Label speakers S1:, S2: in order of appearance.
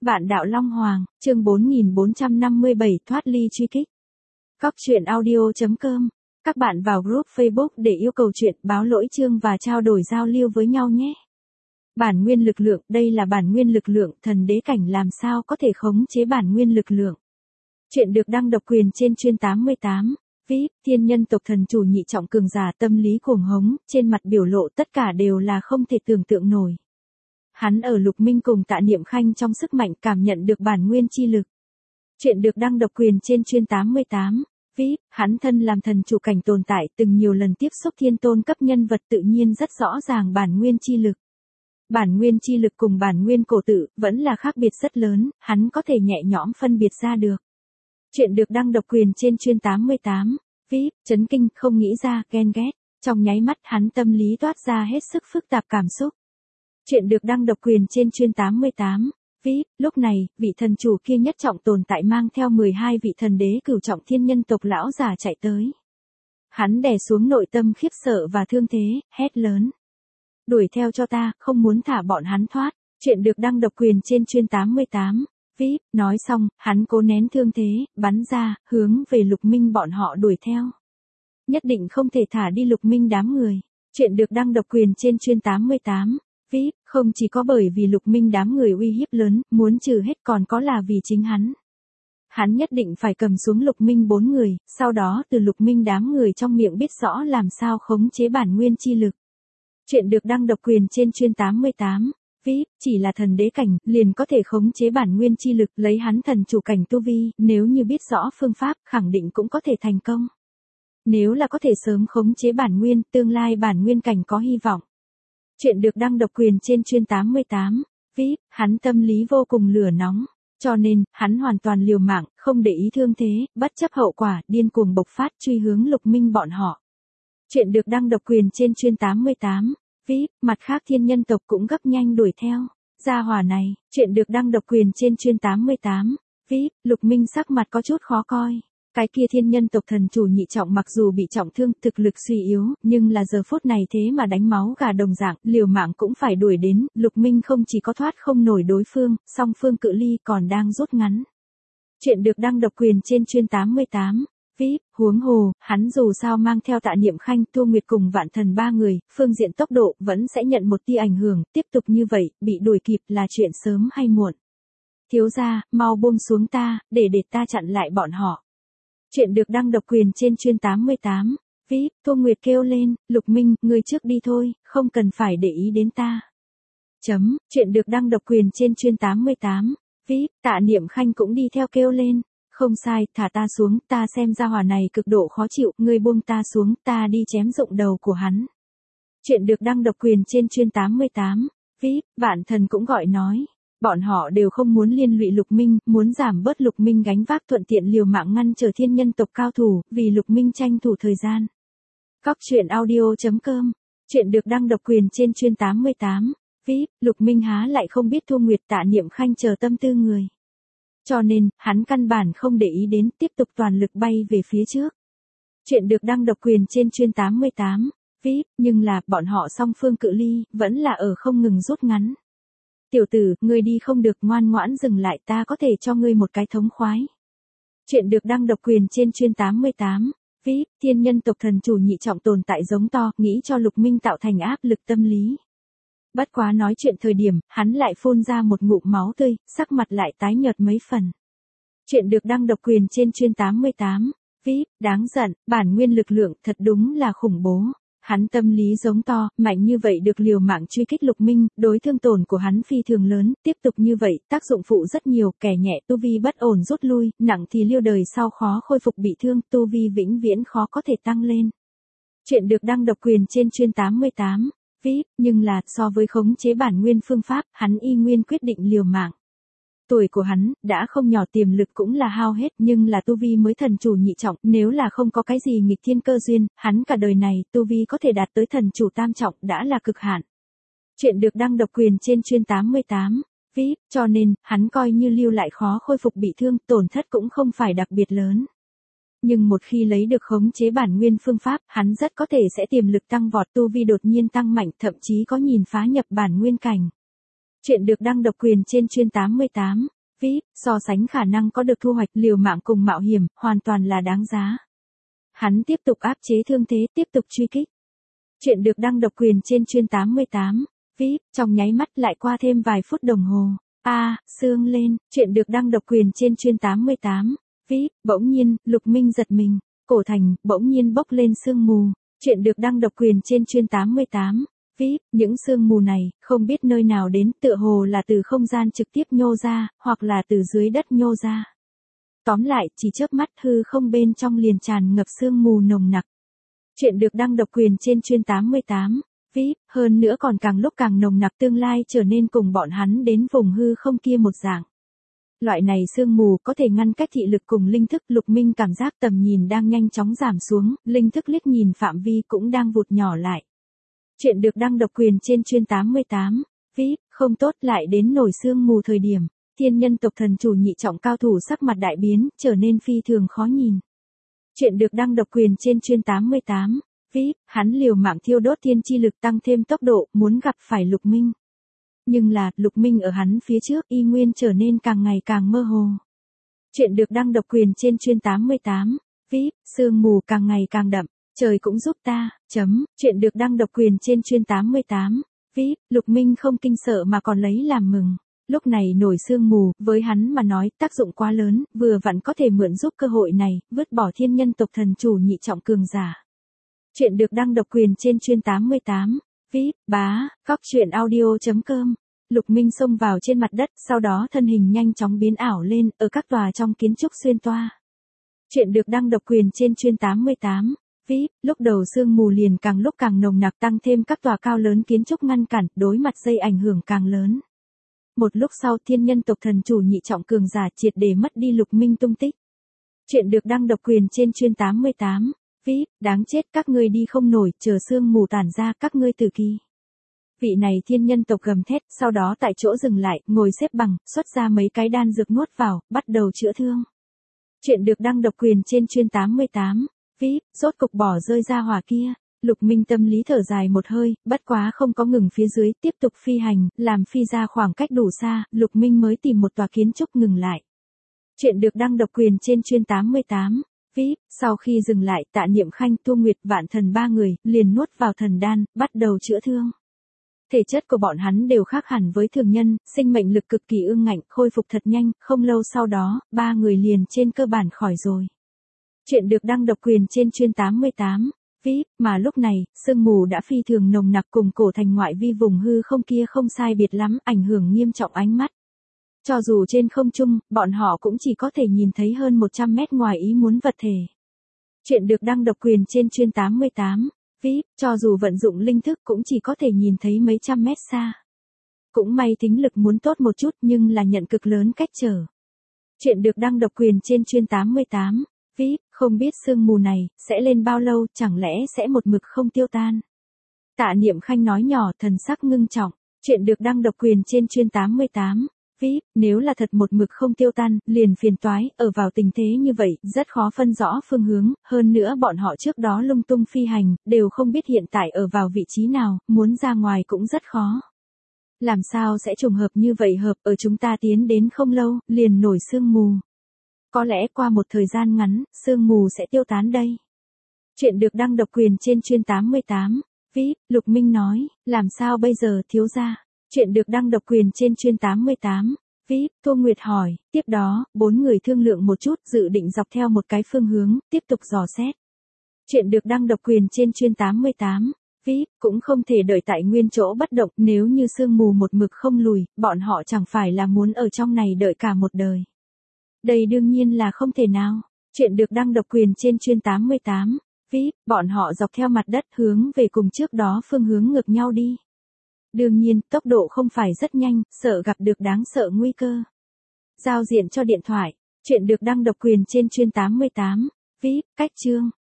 S1: Vạn đạo Long Hoàng, chương 4457 thoát ly truy kích. Cóc truyện audio.com. Các bạn vào group Facebook để yêu cầu chuyện, báo lỗi chương và trao đổi giao lưu với nhau nhé. Bản nguyên lực lượng, đây là bản nguyên lực lượng, thần đế cảnh làm sao có thể khống chế bản nguyên lực lượng. Chuyện được đăng độc quyền trên chuyên 88. VIP, thiên nhân tộc thần chủ nhị trọng cường giả tâm lý cuồng hống, trên mặt biểu lộ tất cả đều là không thể tưởng tượng nổi. Hắn ở Lục Minh cùng Tạ Niệm Khanh trong sức mạnh cảm nhận được bản nguyên chi lực. Chuyện được đăng độc quyền trên chuyên 88. VIP, hắn thân làm thần chủ cảnh tồn tại từng nhiều lần tiếp xúc thiên tôn cấp nhân vật tự nhiên rất rõ ràng bản nguyên chi lực. Bản nguyên chi lực cùng bản nguyên cổ tự vẫn là khác biệt rất lớn, hắn có thể nhẹ nhõm phân biệt ra được. Chuyện được đăng độc quyền trên chuyên 88. VIP, chấn kinh không nghĩ ra, ghen ghét. Trong nháy mắt hắn tâm lý toát ra hết sức phức tạp cảm xúc. Chuyện được đăng độc quyền trên chuyên 88. VIP, lúc này, vị thần chủ kia nhất trọng tồn tại mang theo 12 vị thần đế cửu trọng thiên nhân tộc lão già chạy tới. Hắn đè xuống nội tâm khiếp sợ và thương thế, hét lớn. Đuổi theo cho ta, không muốn thả bọn hắn thoát. Chuyện được đăng độc quyền trên chuyên 88. VIP, nói xong, hắn cố nén thương thế, bắn ra, hướng về Lục Minh bọn họ đuổi theo. Nhất định không thể thả đi Lục Minh đám người. Chuyện được đăng độc quyền trên chuyên 88. VIP, không chỉ có bởi vì Lục Minh đám người uy hiếp lớn, muốn trừ hết còn có là vì chính hắn. Hắn nhất định phải cầm xuống Lục Minh 4 người, sau đó từ Lục Minh đám người trong miệng biết rõ làm sao khống chế bản nguyên chi lực. Chuyện được đăng độc quyền trên chuyên 88. VIP, chỉ là thần đế cảnh, liền có thể khống chế bản nguyên chi lực, lấy hắn thần chủ cảnh tu vi, nếu như biết rõ phương pháp, khẳng định cũng có thể thành công. Nếu là có thể sớm khống chế bản nguyên, tương lai bản nguyên cảnh có hy vọng. Chuyện được đăng độc quyền trên chuyên 88. VIP, hắn tâm lý vô cùng lửa nóng, cho nên, hắn hoàn toàn liều mạng, không để ý thương thế, bất chấp hậu quả, điên cuồng bộc phát truy hướng Lục Minh bọn họ. Chuyện được đăng độc quyền trên chuyên 88. VIP, mặt khác thiên nhân tộc cũng gấp nhanh đuổi theo. Gia hỏa này, chuyện được đăng độc quyền trên chuyên 88. VIP, Lục Minh sắc mặt có chút khó coi. Cái kia thiên nhân tộc thần chủ nhị trọng mặc dù bị trọng thương, thực lực suy yếu, nhưng là giờ phút này thế mà đánh máu gà đồng dạng, liều mạng cũng phải đuổi đến, Lục Minh không chỉ có thoát không nổi đối phương, song phương cự ly còn đang rút ngắn. Chuyện được đăng độc quyền trên chuyên 88. VIP, huống hồ, hắn dù sao mang theo Tạ Niệm Khanh, Thu Nguyệt cùng Vạn Thần 3 người, phương diện tốc độ vẫn sẽ nhận một tia ảnh hưởng, tiếp tục như vậy, bị đuổi kịp là chuyện sớm hay muộn. Thiếu gia, mau buông xuống ta, để ta chặn lại bọn họ. Chuyện được đăng độc quyền trên chuyên 88. VIP, Thu Nguyệt kêu lên, Lục Minh, ngươi trước đi thôi, không cần phải để ý đến ta. Chuyện được đăng độc quyền trên chuyên 88. VIP, Tạ Niệm Khanh cũng đi theo kêu lên. Không sai, thả ta xuống, ta xem ra hỏa này cực độ khó chịu, ngươi buông ta xuống, ta đi chém rụng đầu của hắn. Chuyện được đăng độc quyền trên chuyên 88. VIP, Vạn Thần cũng gọi nói. Bọn họ đều không muốn liên lụy Lục Minh, muốn giảm bớt Lục Minh gánh vác, thuận tiện liều mạng ngăn trở thiên nhân tộc cao thủ, vì Lục Minh tranh thủ thời gian. Cóc truyện audio.com. Chuyện được đăng độc quyền trên chuyên 88. VIP, Lục Minh há lại không biết Thu Nguyệt Tạ Niệm Khanh chờ tâm tư người. Cho nên, hắn căn bản không để ý đến, tiếp tục toàn lực bay về phía trước. Chuyện được đăng độc quyền trên chuyên 88. VIP, nhưng là, bọn họ song phương cự ly, vẫn là ở không ngừng rút ngắn. Tiểu tử, ngươi đi không được, ngoan ngoãn dừng lại, ta có thể cho ngươi một cái thống khoái. Chuyện được đăng độc quyền trên chuyên 88. VIP, thiên nhân tộc thần chủ nhị trọng tồn tại giống to, nghĩ cho Lục Minh tạo thành áp lực tâm lý. Bất quá nói chuyện thời điểm, hắn lại phun ra một ngụm máu tươi, sắc mặt lại tái nhợt mấy phần. Chuyện được đăng độc quyền trên chuyên 88. VIP, đáng giận, bản nguyên lực lượng thật đúng là khủng bố. Hắn tâm lý giống to, mạnh như vậy được liều mạng truy kích Lục Minh, đối thương tổn của hắn phi thường lớn, tiếp tục như vậy, tác dụng phụ rất nhiều, kẻ nhẹ tu vi bất ổn rút lui, nặng thì liêu đời sau khó khôi phục bị thương, tu vi vĩnh viễn khó có thể tăng lên. Chuyện được đăng độc quyền trên chuyên 88. VIP, nhưng là, so với khống chế bản nguyên phương pháp, hắn y nguyên quyết định liều mạng. Tuổi của hắn, đã không nhỏ, tiềm lực cũng là hao hết, nhưng là tu vi mới thần chủ nhị trọng, nếu là không có cái gì nghịch thiên cơ duyên, hắn cả đời này, tu vi có thể đạt tới thần chủ tam trọng, đã là cực hạn. Chuyện được đăng độc quyền trên chuyên 88. VIP, cho nên, hắn coi như lưu lại khó khôi phục bị thương, tổn thất cũng không phải đặc biệt lớn. Nhưng một khi lấy được khống chế bản nguyên phương pháp, hắn rất có thể sẽ tiềm lực tăng vọt, tu vi đột nhiên tăng mạnh, thậm chí có nhìn phá nhập bản nguyên cảnh. Chuyện được đăng độc quyền trên chuyên 88. VIP, so sánh khả năng có được thu hoạch liều mạng cùng mạo hiểm, hoàn toàn là đáng giá. Hắn tiếp tục áp chế thương thế, tiếp tục truy kích. Chuyện được đăng độc quyền trên chuyên 88. VIP, trong nháy mắt lại qua thêm vài phút đồng hồ. Sương lên, chuyện được đăng độc quyền trên chuyên 88. VIP, bỗng nhiên, Lục Minh giật mình. Cổ thành, bỗng nhiên bốc lên sương mù. Chuyện được đăng độc quyền trên chuyên 88. VIP, những sương mù này, không biết nơi nào đến, tựa hồ là từ không gian trực tiếp nhô ra, hoặc là từ dưới đất nhô ra. Tóm lại, chỉ chớp mắt hư không bên trong liền tràn ngập sương mù nồng nặc. Chuyện được đăng độc quyền trên chuyên 88. VIP, hơn nữa còn càng lúc càng nồng nặc, tương lai trở nên cùng bọn hắn đến vùng hư không kia một dạng. Loại này sương mù có thể ngăn cách thị lực cùng linh thức. Lục Minh cảm giác tầm nhìn đang nhanh chóng giảm xuống, linh thức liếc nhìn phạm vi cũng đang vụt nhỏ lại. Chuyện được đăng độc quyền trên chuyên 88. VIP, không tốt, lại đến nổi sương mù thời điểm. Thiên nhân tộc thần chủ nhị trọng cao thủ sắc mặt đại biến, trở nên phi thường khó nhìn. Chuyện được đăng độc quyền trên chuyên 88. VIP, hắn liều mạng thiêu đốt thiên chi lực tăng thêm tốc độ, muốn gặp phải Lục Minh. Nhưng là, Lục Minh ở hắn phía trước y nguyên trở nên càng ngày càng mơ hồ. Chuyện được đăng độc quyền trên chuyên 88. VIP, sương mù càng ngày càng đậm, trời cũng giúp ta, Chuyện được đăng độc quyền trên chuyên 88. VIP, Lục Minh không kinh sợ mà còn lấy làm mừng. Lúc này nổi sương mù, với hắn mà nói, tác dụng quá lớn, vừa vặn có thể mượn giúp cơ hội này, vứt bỏ thiên nhân tộc thần chủ nhị trọng cường giả. Chuyện được đăng độc quyền trên chuyên 88. VIP, Góc truyện audio.com. Lục Minh xông vào trên mặt đất, sau đó thân hình nhanh chóng biến ảo lên, ở các tòa trong kiến trúc xuyên toa. Chuyện được đăng độc quyền trên chuyên 88. VIP, lúc đầu sương mù liền càng lúc càng nồng nặc, tăng thêm các tòa cao lớn kiến trúc ngăn cản, đối mặt dây ảnh hưởng càng lớn. Một lúc sau, thiên nhân tộc thần chủ nhị trọng cường giả triệt để mất đi Lục Minh tung tích. Chuyện được đăng độc quyền trên chuyên 88. VIP, đáng chết, các ngươi đi không nổi, chờ sương mù tản ra, các ngươi tử kỳ. Vị này thiên nhân tộc gầm thét, sau đó tại chỗ dừng lại, ngồi xếp bằng, xuất ra mấy cái đan dược nuốt vào, bắt đầu chữa thương. Chuyện được đăng độc quyền trên chuyên 88. VIP, rốt cục bỏ rơi ra hỏa kia. Lục Minh tâm lý thở dài một hơi, bất quá không có ngừng phía dưới, tiếp tục phi hành, làm phi ra khoảng cách đủ xa, Lục Minh mới tìm một tòa kiến trúc ngừng lại. Chuyện được đăng độc quyền trên chuyên 88. VIP, sau khi dừng lại, Tạ Niệm Khanh, Tu Nguyệt, Vạn Thần ba người, liền nuốt vào thần đan, bắt đầu chữa thương. Thể chất của bọn hắn đều khác hẳn với thường nhân, sinh mệnh lực cực kỳ ương ngạnh, khôi phục thật nhanh, không lâu sau đó, ba người liền trên cơ bản khỏi rồi. Chuyện được đăng độc quyền trên chuyên 88. VIP, mà lúc này, sương mù đã phi thường nồng nặc, cùng cổ thành ngoại vi vùng hư không kia không sai biệt lắm, ảnh hưởng nghiêm trọng ánh mắt. Cho dù trên không trung, bọn họ cũng chỉ có thể nhìn thấy hơn 100 mét ngoài ý muốn vật thể. Chuyện được đăng độc quyền trên chuyên 88. VIP, cho dù vận dụng linh thức cũng chỉ có thể nhìn thấy mấy trăm mét xa. Cũng may thính lực muốn tốt một chút, nhưng là nhận cực lớn cách trở. Chuyện được đăng độc quyền trên chuyên 88. VIP, không biết sương mù này sẽ lên bao lâu, chẳng lẽ sẽ một mực không tiêu tan. Tạ Niệm Khanh nói nhỏ, thần sắc ngưng trọng. Chuyện được đăng độc quyền trên chuyên 88. VIP, nếu là thật một mực không tiêu tan, liền phiền toái, ở vào tình thế như vậy, rất khó phân rõ phương hướng, hơn nữa bọn họ trước đó lung tung phi hành, đều không biết hiện tại ở vào vị trí nào, muốn ra ngoài cũng rất khó. Làm sao sẽ trùng hợp như vậy, hợp ở chúng ta tiến đến không lâu, liền nổi sương mù. Có lẽ qua một thời gian ngắn, sương mù sẽ tiêu tán đây. Chuyện được đăng độc quyền trên chuyên 88. VIP, Lục Minh nói, làm sao bây giờ thiếu gia? Chuyện được đăng độc quyền trên chuyên 88. VIP, Tô Nguyệt hỏi, tiếp đó, bốn người thương lượng một chút, dự định dọc theo một cái phương hướng, tiếp tục dò xét. Chuyện được đăng độc quyền trên chuyên 88. VIP, cũng không thể đợi tại nguyên chỗ bất động, nếu như sương mù một mực không lùi, bọn họ chẳng phải là muốn ở trong này đợi cả một đời. Đây đương nhiên là không thể nào. Chuyện được đăng độc quyền trên chuyên 88. VIP, bọn họ dọc theo mặt đất hướng về cùng trước đó phương hướng ngược nhau đi. Đương nhiên, tốc độ không phải rất nhanh, sợ gặp được đáng sợ nguy cơ. Giao diện cho điện thoại. Chuyện được đăng độc quyền trên chuyên 88. VIP, cách chương.